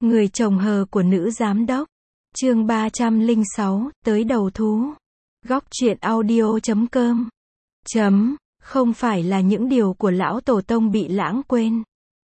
Người chồng hờ của nữ giám đốc. Chương 306, tới đầu thú. Góc truyện audio.com. Không phải là những điều của lão tổ tông bị lãng quên,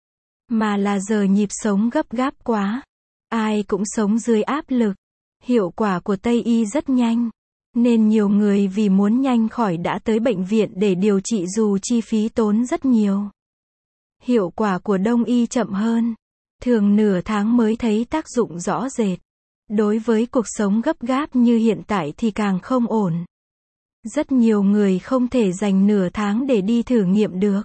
mà là giờ nhịp sống gấp gáp quá. Ai cũng sống dưới áp lực. Hiệu quả của Tây y rất nhanh, nên nhiều người vì muốn nhanh khỏi đã tới bệnh viện để điều trị dù chi phí tốn rất nhiều. Hiệu quả của Đông y chậm hơn, thường nửa tháng mới thấy tác dụng rõ rệt. Đối với cuộc sống gấp gáp như hiện tại thì càng không ổn. Rất nhiều người không thể dành nửa tháng để đi thử nghiệm được.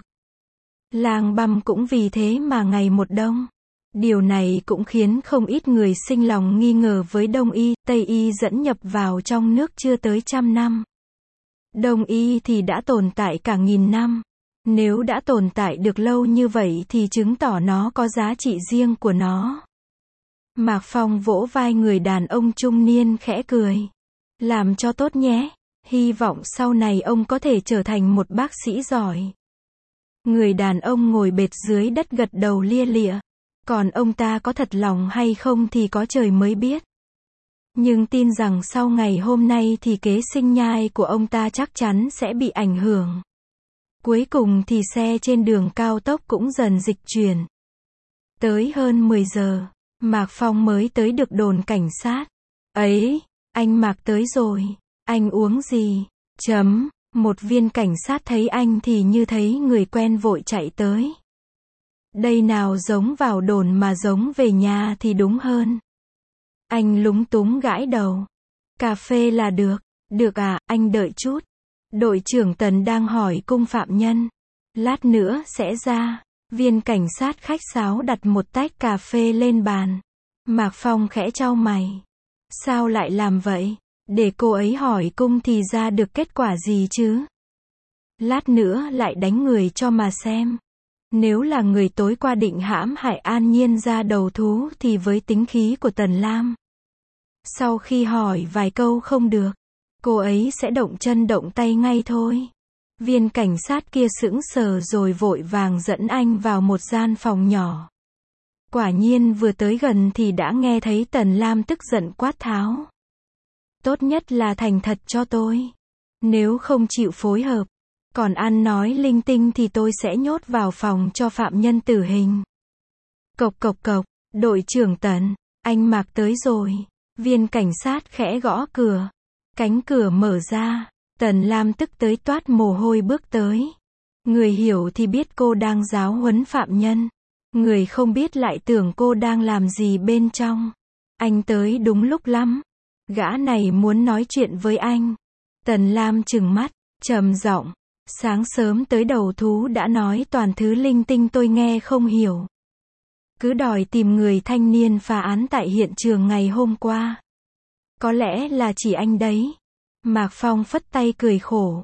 Lang băm cũng vì thế mà ngày một đông. Điều này cũng khiến không ít người sinh lòng nghi ngờ với Đông y. Tây y dẫn nhập vào trong nước chưa tới 100 năm. Đông y thì đã tồn tại cả 1000 năm. Nếu đã tồn tại được lâu như vậy thì chứng tỏ nó có giá trị riêng của nó. Mạc Phong vỗ vai người đàn ông trung niên khẽ cười. Làm cho tốt nhé. Hy vọng sau này ông có thể trở thành một bác sĩ giỏi. Người đàn ông ngồi bệt dưới đất gật đầu lia lịa. Còn ông ta có thật lòng hay không thì có trời mới biết. Nhưng tin rằng sau ngày hôm nay thì kế sinh nhai của ông ta chắc chắn sẽ bị ảnh hưởng. Cuối cùng thì xe trên đường cao tốc cũng dần dịch chuyển. Tới hơn 10 giờ, Mạc Phong mới tới được đồn cảnh sát. Ấy, anh Mạc tới rồi. Anh uống gì? Một viên cảnh sát thấy anh thì như thấy người quen vội chạy tới. Đây nào giống vào đồn mà giống về nhà thì đúng hơn. Anh lúng túng gãi đầu. Cà phê là được. Được à, anh đợi chút. Đội trưởng Tần đang hỏi cung phạm nhân. Lát nữa sẽ ra. Viên cảnh sát khách sáo đặt một tách cà phê lên bàn. Mạc Phong khẽ chau mày. Sao lại làm vậy? Để cô ấy hỏi cung thì ra được kết quả gì chứ? Lát nữa lại đánh người cho mà xem. Nếu là người tối qua định hãm hại An Nhiên ra đầu thú thì với tính khí của Tần Lam, sau khi hỏi vài câu không được, cô ấy sẽ động chân động tay ngay thôi. Viên cảnh sát kia sững sờ rồi vội vàng dẫn anh vào một gian phòng nhỏ. Quả nhiên vừa tới gần thì đã nghe thấy Tần Lam tức giận quát tháo. Tốt nhất là thành thật cho tôi. Nếu không chịu phối hợp, còn ăn nói linh tinh thì tôi sẽ nhốt vào phòng cho phạm nhân tử hình. Cộc cộc cộc, đội trưởng Tần, anh Mạc tới rồi. Viên cảnh sát khẽ gõ cửa. Cánh cửa mở ra. Tần Lam tức tới toát mồ hôi bước tới. Người hiểu thì biết cô đang giáo huấn phạm nhân. Người không biết lại tưởng cô đang làm gì bên trong. Anh tới đúng lúc lắm. Gã này muốn nói chuyện với anh. Tần Lam trừng mắt, trầm giọng. Sáng sớm tới đầu thú đã nói toàn thứ linh tinh tôi nghe không hiểu. Cứ đòi tìm người thanh niên phá án tại hiện trường ngày hôm qua. Có lẽ là chỉ anh đấy. Mạc Phong phất tay cười khổ.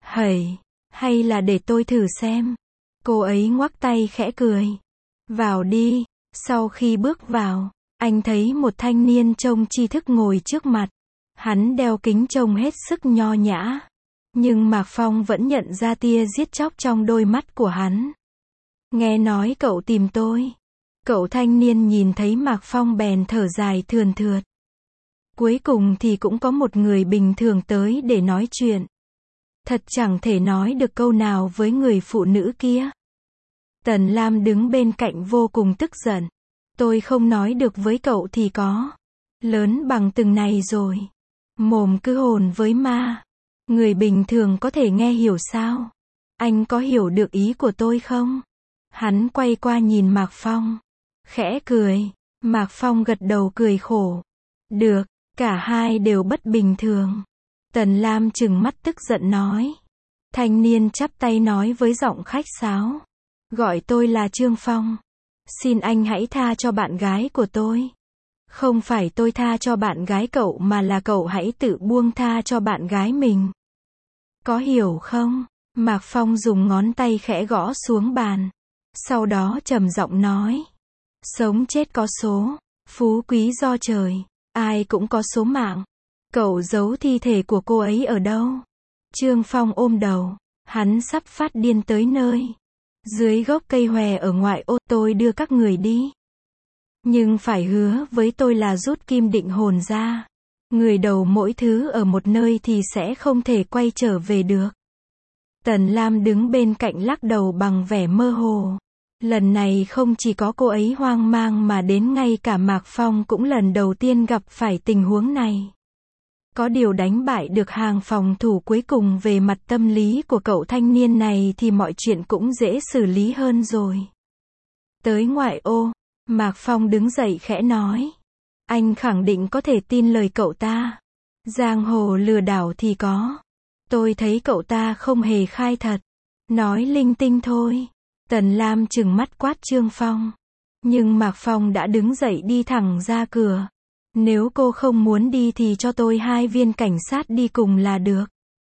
Hay là để tôi thử xem. Cô ấy ngoắc tay khẽ cười. Vào đi. Sau khi bước vào, anh thấy một thanh niên trông tri thức ngồi trước mặt. Hắn đeo kính trông hết sức nho nhã. Nhưng Mạc Phong vẫn nhận ra tia giết chóc trong đôi mắt của hắn. Nghe nói cậu tìm tôi. Cậu thanh niên nhìn thấy Mạc Phong bèn thở dài thườn thượt. Cuối cùng thì cũng có một người bình thường tới để nói chuyện. Thật chẳng thể nói được câu nào với người phụ nữ kia. Tần Lam đứng bên cạnh vô cùng tức giận. Tôi không nói được với cậu thì có. Lớn bằng từng này rồi. Mồm cứ hồn với ma. Người bình thường có thể nghe hiểu sao? Anh có hiểu được ý của tôi không? Hắn quay qua nhìn Mạc Phong. Khẽ cười. Mạc Phong gật đầu cười khổ. Được, cả hai đều bất bình thường. Tần Lam trừng mắt tức giận nói. Thanh niên chắp tay nói với giọng khách sáo. Gọi tôi là Trương Phong. Xin anh hãy tha cho bạn gái của tôi. Không phải tôi tha cho bạn gái cậu mà là cậu hãy tự buông tha cho bạn gái mình. Có hiểu không? Mạc Phong dùng ngón tay khẽ gõ xuống bàn. Sau đó trầm giọng nói. Sống chết có số. Phú quý do trời. Ai cũng có số mạng. Cậu giấu thi thể của cô ấy ở đâu? Trương Phong ôm đầu. Hắn sắp phát điên tới nơi. Dưới gốc cây hòe ở ngoại ô tôi đưa các người đi. Nhưng phải hứa với tôi là rút kim định hồn ra. Người đầu mỗi thứ ở một nơi thì sẽ không thể quay trở về được. Tần Lam đứng bên cạnh lắc đầu bằng vẻ mơ hồ. Lần này không chỉ có cô ấy hoang mang mà đến ngay cả Mạc Phong cũng lần đầu tiên gặp phải tình huống này. Có điều đánh bại được hàng phòng thủ cuối cùng về mặt tâm lý của cậu thanh niên này thì mọi chuyện cũng dễ xử lý hơn rồi. Tới ngoại ô, Mạc Phong đứng dậy khẽ nói. Anh khẳng định có thể tin lời cậu ta. Giang hồ lừa đảo thì có. Tôi thấy cậu ta không hề khai thật. Nói linh tinh thôi. Tần Lam trừng mắt quát Trương Phong. Nhưng Mạc Phong đã đứng dậy đi thẳng ra cửa. Nếu cô không muốn đi thì cho tôi 2 viên cảnh sát đi cùng là được.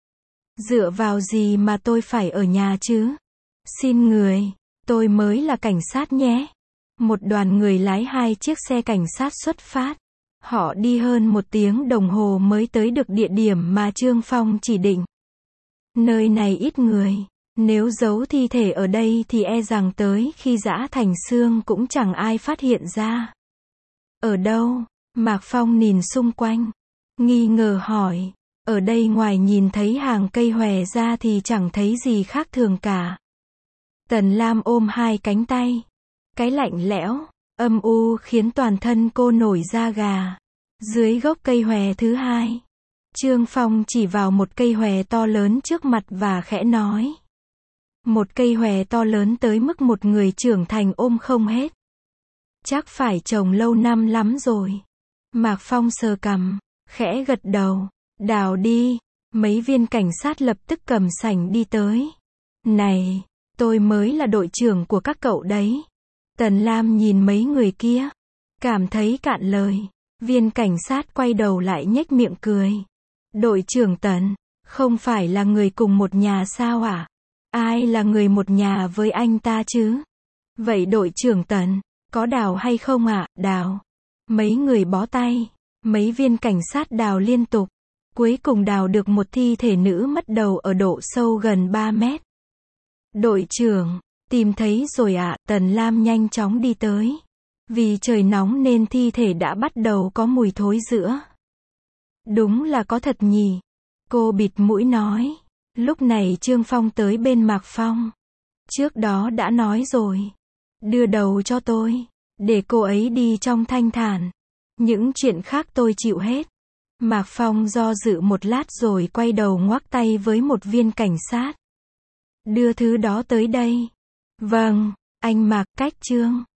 Dựa vào gì mà tôi phải ở nhà chứ? Xin người, tôi mới là cảnh sát nhé. Một đoàn người lái 2 chiếc xe cảnh sát xuất phát. Họ đi hơn 1 tiếng đồng hồ mới tới được địa điểm mà Trương Phong chỉ định. Nơi này ít người. Nếu giấu thi thể ở đây thì e rằng tới khi giã thành xương cũng chẳng ai phát hiện ra. Ở đâu? Mạc Phong nhìn xung quanh. Nghi ngờ hỏi. Ở đây ngoài nhìn thấy hàng cây hòe ra thì chẳng thấy gì khác thường cả. Tần Lam ôm 2 cánh tay. Cái lạnh lẽo, âm u khiến toàn thân cô nổi da gà. Dưới gốc cây hòe thứ 2. Trương Phong chỉ vào một cây hòe to lớn trước mặt và khẽ nói. Một cây hòe to lớn tới mức một người trưởng thành ôm không hết. Chắc phải trồng lâu năm lắm rồi. Mạc Phong sờ cằm, khẽ gật đầu. Đào đi. Mấy viên cảnh sát lập tức cầm sành đi tới. Này, tôi mới là đội trưởng của các cậu đấy. Tần Lam nhìn mấy người kia. Cảm thấy cạn lời. Viên cảnh sát quay đầu lại nhếch miệng cười. Đội trưởng Tần, không phải là người cùng một nhà sao ạ? Ai là người một nhà với anh ta chứ? Vậy đội trưởng Tần, có đào hay không ạ? Đào. Mấy người bó tay. Mấy viên cảnh sát đào liên tục. Cuối cùng đào được một thi thể nữ mất đầu ở độ sâu gần 3 mét. Đội trưởng, tìm thấy rồi ạ. Tần Lam nhanh chóng đi tới. Vì trời nóng nên thi thể đã bắt đầu có mùi thối rữa. Đúng là có thật nhỉ. Cô bịt mũi nói. Lúc này Trương Phong tới bên Mạc Phong. Trước đó đã nói rồi. Đưa đầu cho tôi. Để cô ấy đi trong thanh thản. Những chuyện khác tôi chịu hết. Mạc Phong do dự một lát rồi quay đầu ngoắc tay với một viên cảnh sát. Đưa thứ đó tới đây. Vâng, anh Mạc, cách Trương.